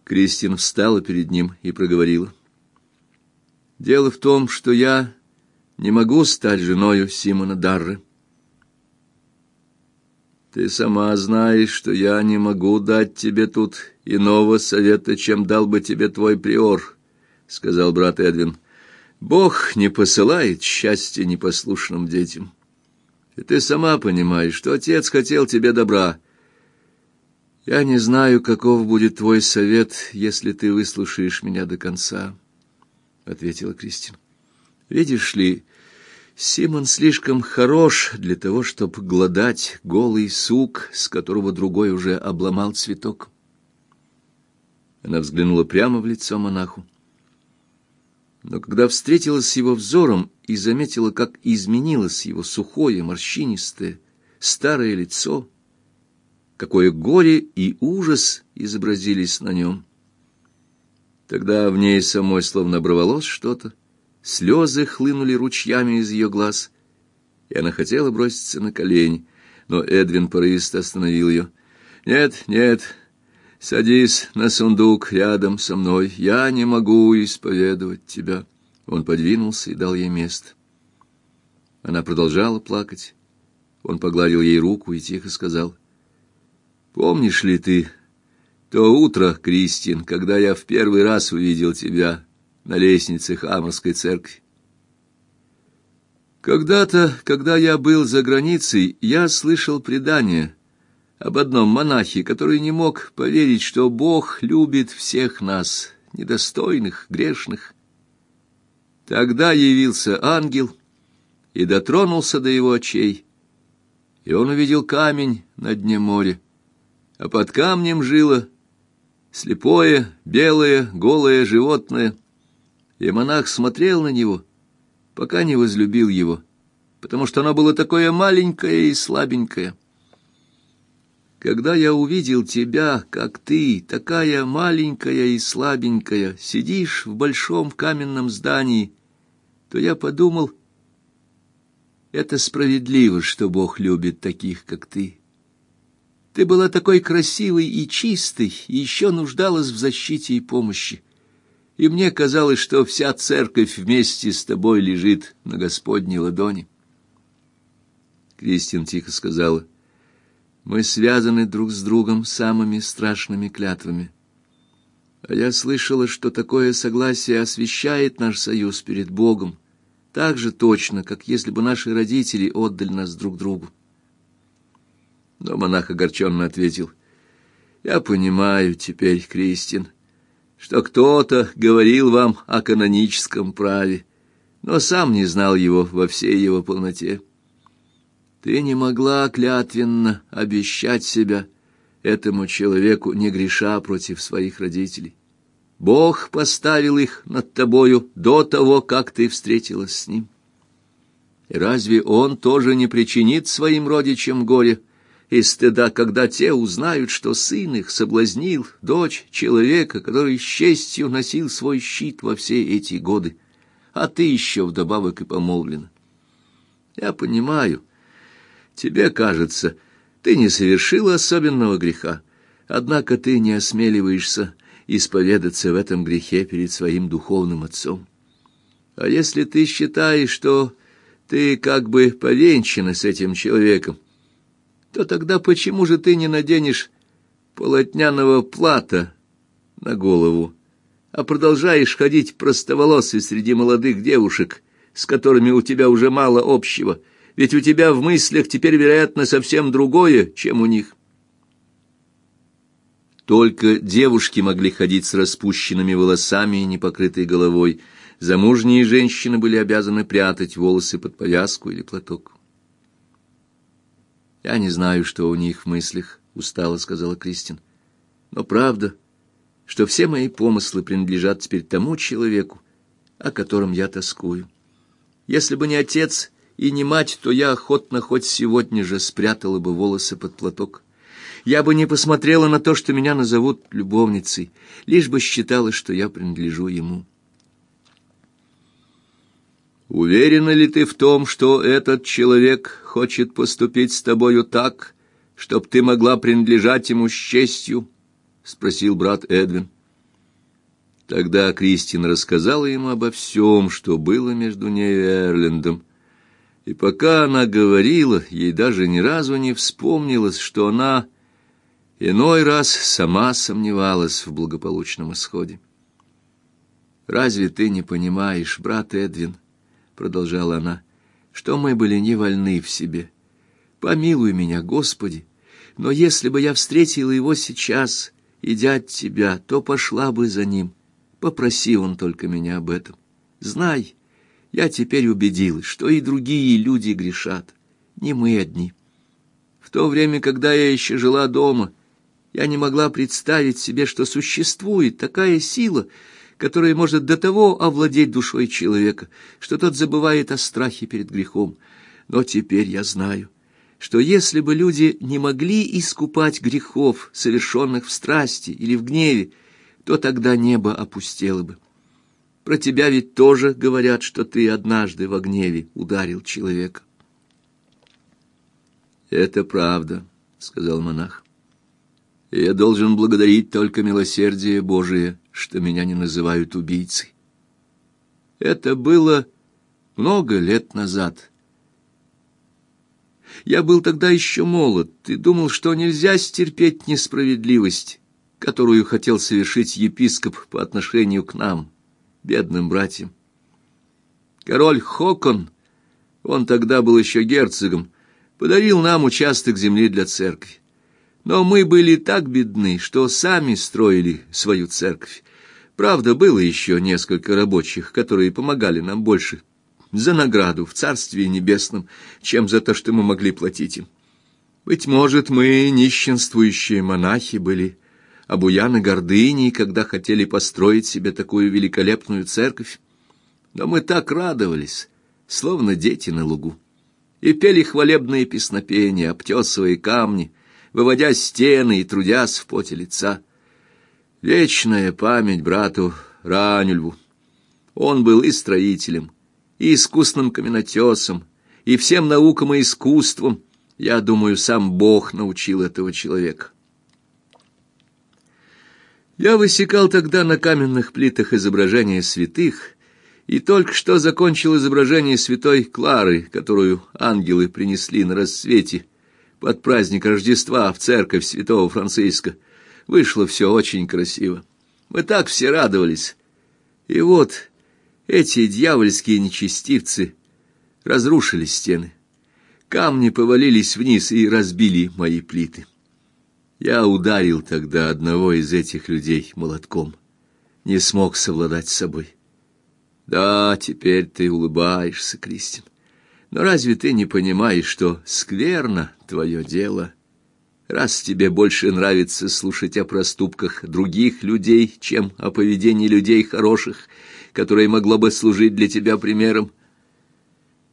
Кристин встала перед ним и проговорила: «Дело в том, что я не могу стать женою Симона Дарре. Ты сама знаешь, что я не могу дать тебе тут иного совета, чем дал бы тебе твой приор», — сказал брат Эдвин. «Бог не посылает счастья непослушным детям. И ты сама понимаешь, что отец хотел тебе добра. Я не знаю, каков будет твой совет, если ты выслушаешь меня до конца», — ответила Кристин. «Видишь ли, Симон слишком хорош для того, чтобы глодать голый сук, с которого другой уже обломал цветок». Она взглянула прямо в лицо монаху. Но когда встретилась с его взором и заметила, как изменилось его сухое, морщинистое, старое лицо, какое горе и ужас изобразились на нем, тогда в ней самой словно оборвалось что-то, слезы хлынули ручьями из ее глаз, и она хотела броситься на колени, но Эдвин порывисто остановил ее. «Нет, нет, садись на сундук рядом со мной, я не могу исповедовать тебя». Он подвинулся и дал ей место. Она продолжала плакать. Он погладил ей руку и тихо сказал: «Помнишь ли ты то утро, Кристин, когда я в первый раз увидел тебя на лестнице Хаммерской церкви? Когда-то, когда я был за границей, я слышал предание об одном монахе, который не мог поверить, что Бог любит всех нас, недостойных, грешных. Тогда явился ангел и дотронулся до его очей, и он увидел камень на дне моря, а под камнем жило слепое, белое, голое животное, и монах смотрел на него, пока не возлюбил его, потому что оно было такое маленькое и слабенькое. Когда я увидел тебя, как ты, такая маленькая и слабенькая, сидишь в большом каменном здании, то я подумал, это справедливо, что Бог любит таких, как ты. Ты была такой красивой и чистой, и еще нуждалась в защите и помощи. И мне казалось, что вся церковь вместе с тобой лежит на Господней ладони». Кристин тихо сказала: «Мы связаны друг с другом самыми страшными клятвами. А я слышала, что такое согласие освящает наш союз перед Богом так же точно, как если бы наши родители отдали нас друг другу». Но монах огорченно ответил: «Я понимаю теперь, Кристин, что кто-то говорил вам о каноническом праве, но сам не знал его во всей его полноте. Ты не могла клятвенно обещать себя этому человеку, не греша против своих родителей. Бог поставил их над тобою до того, как ты встретилась с ним. И разве он тоже не причинит своим родичам горе и стыда, когда те узнают, что сын их соблазнил дочь человека, который с честью носил свой щит во все эти годы, а ты еще вдобавок и помолвлена? Я понимаю, тебе кажется, ты не совершила особенного греха, однако ты не осмеливаешься исповедаться в этом грехе перед своим духовным отцом. А если ты считаешь, что ты как бы повенчана с этим человеком, то тогда почему же ты не наденешь полотняного плата на голову, а продолжаешь ходить простоволосой среди молодых девушек, с которыми у тебя уже мало общего? Ведь у тебя в мыслях теперь, вероятно, совсем другое, чем у них». Только девушки могли ходить с распущенными волосами и непокрытой головой. Замужние женщины были обязаны прятать волосы под повязку или платок. «Я не знаю, что у них в мыслях», — устало сказала Кристин. «Но правда, что все мои помыслы принадлежат теперь тому человеку, о котором я тоскую. Если бы не отец и не мать, то я охотно хоть сегодня же спрятала бы волосы под платок. Я бы не посмотрела на то, что меня назовут любовницей, лишь бы считала, что я принадлежу ему». «Уверена ли ты в том, что этот человек хочет поступить с тобою так, чтоб ты могла принадлежать ему с честью?» — спросил брат Эдвин. Тогда Кристин рассказала ему обо всем, что было между нею и Эрлендом. И пока она говорила, ей даже ни разу не вспомнилось, что она иной раз сама сомневалась в благополучном исходе. «Разве ты не понимаешь, брат Эдвин, — продолжала она, — что мы были не вольны в себе? Помилуй меня, Господи, но если бы я встретила его сейчас, идя от тебя, то пошла бы за ним. Попроси он только меня об этом. Знай, я теперь убедилась, что и другие люди грешат, не мы одни. В то время, когда я еще жила дома, я не могла представить себе, что существует такая сила, которая может до того овладеть душой человека, что тот забывает о страхе перед грехом. Но теперь я знаю, что если бы люди не могли искупать грехов, совершенных в страсти или в гневе, то тогда небо опустело бы. Про тебя ведь тоже говорят, что ты однажды во гневе ударил человека. «Это правда», — сказал монах. «Я должен благодарить только милосердие Божие, что меня не называют убийцей. Это было много лет назад. Я был тогда еще молод и думал, что нельзя стерпеть несправедливость, которую хотел совершить епископ по отношению к нам, бедным братьям. Король Хокон, он тогда был еще герцогом, подарил нам участок земли для церкви. Но мы были так бедны, что сами строили свою церковь. Правда, было еще несколько рабочих, которые помогали нам больше за награду в Царстве Небесном, чем за то, что мы могли платить им. Быть может, мы, нищенствующие монахи, были обуяны гордыней, когда хотели построить себе такую великолепную церковь. Но мы так радовались, словно дети на лугу, и пели хвалебные песнопения, обтесывая камни, выводя стены и трудясь в поте лица. Вечная память брату Ранюльву. Он был и строителем, и искусным каменотесом, и всем наукам и искусствам. Я думаю, сам Бог научил этого человека. Я высекал тогда на каменных плитах изображения святых, и только что закончил изображение святой Клары, которую ангелы принесли на рассвете под праздник Рождества в церковь святого Франциска. Вышло все очень красиво. Мы так все радовались. И вот эти дьявольские нечестивцы разрушили стены. Камни повалились вниз и разбили мои плиты. Я ударил тогда одного из этих людей молотком. Не смог совладать с собой. Да, теперь ты улыбаешься, Кристин. Но разве ты не понимаешь, что скверно твое дело? Раз тебе больше нравится слушать о проступках других людей, чем о поведении людей хороших, которое могло бы служить для тебя примером,